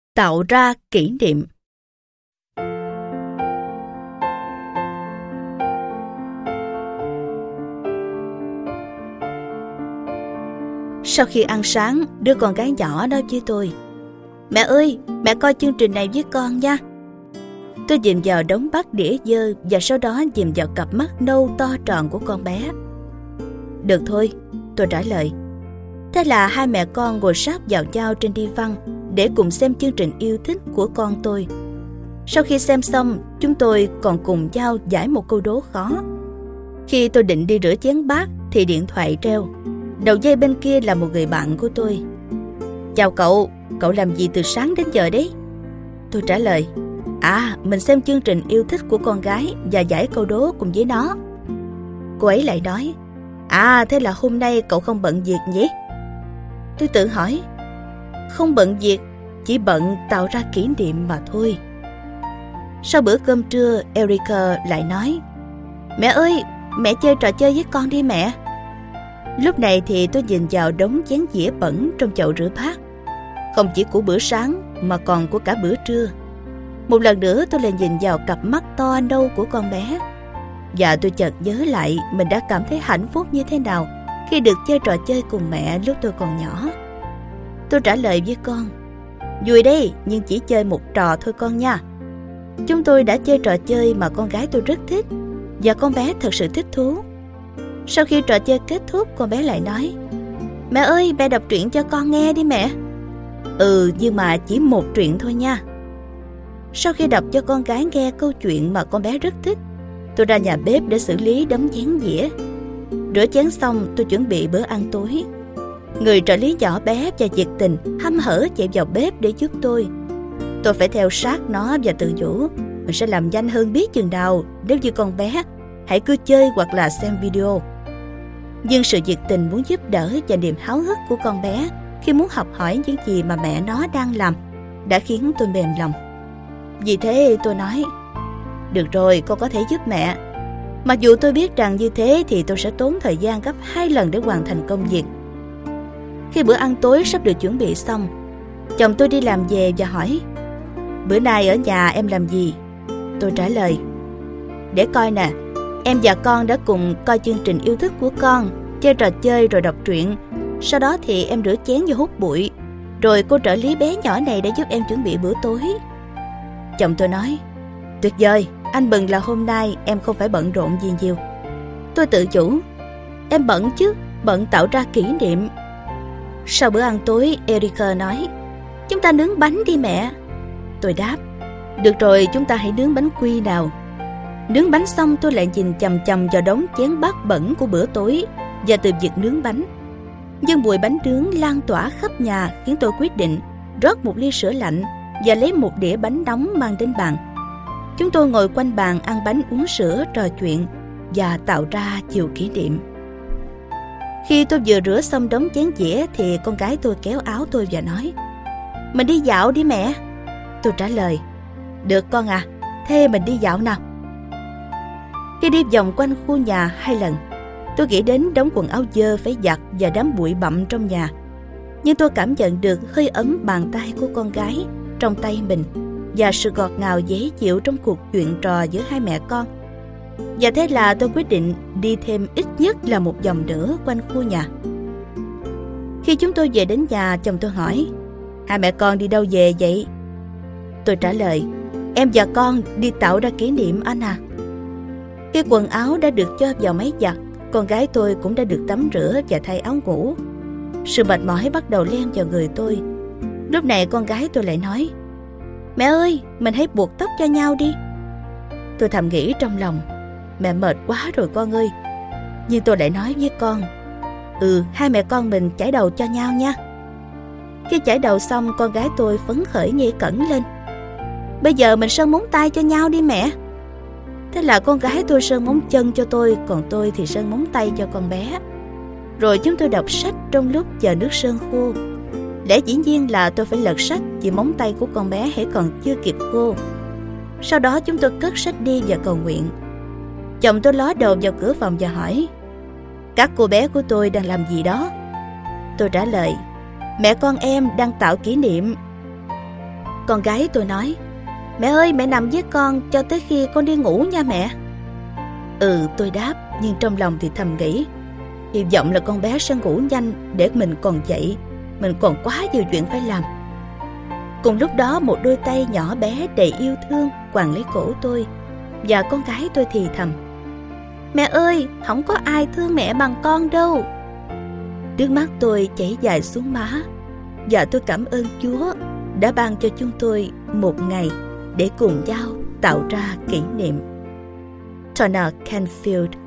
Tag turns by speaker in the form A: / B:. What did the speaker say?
A: Tạo ra kỷ niệm. Sau khi ăn sáng, đứa con gái nhỏ nói với tôi: "Mẹ ơi, mẹ coi chương trình này với con nha." Tôi nhìn vào đống bát đĩa dơ và sau đó nhìn vào cặp mắt nâu to tròn của con bé. "Được thôi," tôi trả lời. Thế là hai mẹ con ngồi sát vào nhau trên đi văn để cùng xem chương trình yêu thích của con tôi. Sau khi xem xong, chúng tôi còn cùng nhau giải một câu đố khó. Khi tôi định đi rửa chén bát thì điện thoại reo. Đầu dây bên kia là một người bạn của tôi. "Chào cậu, cậu làm gì từ sáng đến giờ đấy?" Tôi trả lời: Mình xem chương trình yêu thích của con gái và giải câu đố cùng với nó." Cô ấy lại nói: "Thế là hôm nay cậu không bận việc nhỉ?" Tôi tự hỏi: "Không bận việc, chỉ bận tạo ra kỷ niệm mà thôi." Sau bữa cơm trưa, Erica lại nói: "Mẹ ơi, mẹ chơi trò chơi với con đi mẹ." Lúc này thì tôi nhìn vào đống chén dĩa bẩn trong chậu rửa bát, không chỉ của bữa sáng mà còn của cả bữa trưa. Một lần nữa tôi lại nhìn vào cặp mắt to nâu của con bé, và tôi chợt nhớ lại mình đã cảm thấy hạnh phúc như thế nào khi được chơi trò chơi cùng mẹ lúc tôi còn nhỏ. Tôi trả lời với con: "Vui đấy, nhưng chỉ chơi một trò thôi con nha." Chúng tôi đã chơi trò chơi mà con gái tôi rất thích, và con bé thật sự thích thú. Sau khi trò chơi kết thúc, con bé lại nói: "Mẹ ơi, mẹ đọc truyện cho con nghe đi mẹ." Nhưng mà chỉ một truyện thôi nha." Sau khi đọc cho con gái nghe câu chuyện mà con bé rất thích, tôi ra nhà bếp để xử lý đống chén dĩa. Rửa chén xong, tôi chuẩn bị bữa ăn tối. Người trợ lý nhỏ bé và nhiệt tình hăm hở chạy vào bếp để giúp tôi. Tôi phải theo sát nó và tự nhủ mình sẽ làm nhanh hơn biết chừng nào nếu như con bé hãy cứ chơi hoặc là xem video. Nhưng sự nhiệt tình muốn giúp đỡ và niềm háo hức của con bé khi muốn học hỏi những gì mà mẹ nó đang làm đã khiến tôi mềm lòng. Vì thế tôi nói: "Được rồi, con có thể giúp mẹ." Mặc dù tôi biết rằng như thế thì tôi sẽ tốn thời gian gấp 2 lần để hoàn thành công việc. Khi bữa ăn tối sắp được chuẩn bị xong, chồng tôi đi làm về và hỏi: "Bữa nay ở nhà em làm gì?" Tôi trả lời: "Để coi nè, em và con đã cùng coi chương trình yêu thích của con, chơi trò chơi rồi đọc truyện. Sau đó thì em rửa chén và hút bụi. Rồi cô trợ lý bé nhỏ này đã giúp em chuẩn bị bữa tối." Chồng tôi nói: "Tuyệt vời, anh mừng là hôm nay em không phải bận rộn gì nhiều." Tôi tự chủ: "Em bận chứ, bận tạo ra kỷ niệm." Sau bữa ăn tối, Erica nói: "Chúng ta nướng bánh đi mẹ." Tôi đáp: "Được rồi, chúng ta hãy nướng bánh quy nào." Nướng bánh xong, tôi lại nhìn chằm chằm vào đống chén bát bẩn của bữa tối và từ việc nướng bánh. Nhưng mùi bánh nướng lan tỏa khắp nhà khiến tôi quyết định rót một ly sữa lạnh và lấy một đĩa bánh nóng mang đến bàn. Chúng tôi ngồi quanh bàn ăn bánh uống sữa, trò chuyện và tạo ra nhiều kỷ niệm. Khi tôi vừa rửa xong đống chén dĩa thì con gái tôi kéo áo tôi và nói: "Mình đi dạo đi mẹ." Tôi trả lời: "Được con à, thế mình đi dạo nào." Khi đi vòng quanh khu nhà 2 lần, tôi nghĩ đến đống quần áo dơ phải giặt và đám bụi bặm trong nhà. Nhưng tôi cảm nhận được hơi ấm bàn tay của con gái trong tay mình và sự ngọt ngào dễ chịu trong cuộc chuyện trò giữa hai mẹ con. Và thế là tôi quyết định đi thêm ít nhất là một vòng nữa quanh khu nhà. Khi chúng tôi về đến nhà, chồng tôi hỏi: "Hai mẹ con đi đâu về vậy?" Tôi trả lời: "Em và con đi tạo ra kỷ niệm anh à." Khi quần áo đã được cho vào máy giặt, con gái tôi cũng đã được tắm rửa và thay áo ngủ. Sự mệt mỏi bắt đầu len vào người tôi. Lúc này con gái tôi lại nói: "Mẹ ơi, mình hãy buộc tóc cho nhau đi." Tôi thầm nghĩ trong lòng: mẹ mệt quá rồi con ơi. Nhưng tôi lại nói với con: hai mẹ con mình chải đầu cho nhau nha." Khi chải đầu xong, con gái tôi phấn khởi nhảy cẫng lên: "Bây giờ mình sơn móng tay cho nhau đi mẹ." Thế là con gái tôi sơn móng chân cho tôi, còn tôi thì sơn móng tay cho con bé. Rồi chúng tôi đọc sách trong lúc chờ nước sơn khô. Lẽ dĩ nhiên là tôi phải lật sách vì móng tay của con bé hãy còn chưa kịp khô. Sau đó chúng tôi cất sách đi và cầu nguyện. Chồng tôi ló đầu vào cửa phòng và hỏi: "Các cô bé của tôi đang làm gì đó?" Tôi trả lời: "Mẹ con em đang tạo kỷ niệm." Con gái tôi nói, mẹ ơi, mẹ nằm với con cho tới khi con đi ngủ nha mẹ. Tôi đáp, nhưng trong lòng thì thầm nghĩ, hy vọng là con bé sẽ ngủ nhanh để mình còn dậy, mình còn quá nhiều chuyện phải làm. Cùng lúc đó một đôi tay nhỏ bé đầy yêu thương quàng lấy cổ tôi, và con gái tôi thì thầm, mẹ ơi, không có ai thương mẹ bằng con đâu. Nước mắt tôi chảy dài xuống má, và tôi cảm ơn Chúa đã ban cho chúng tôi một ngày để cùng nhau tạo ra kỷ niệm. Turner Canfield.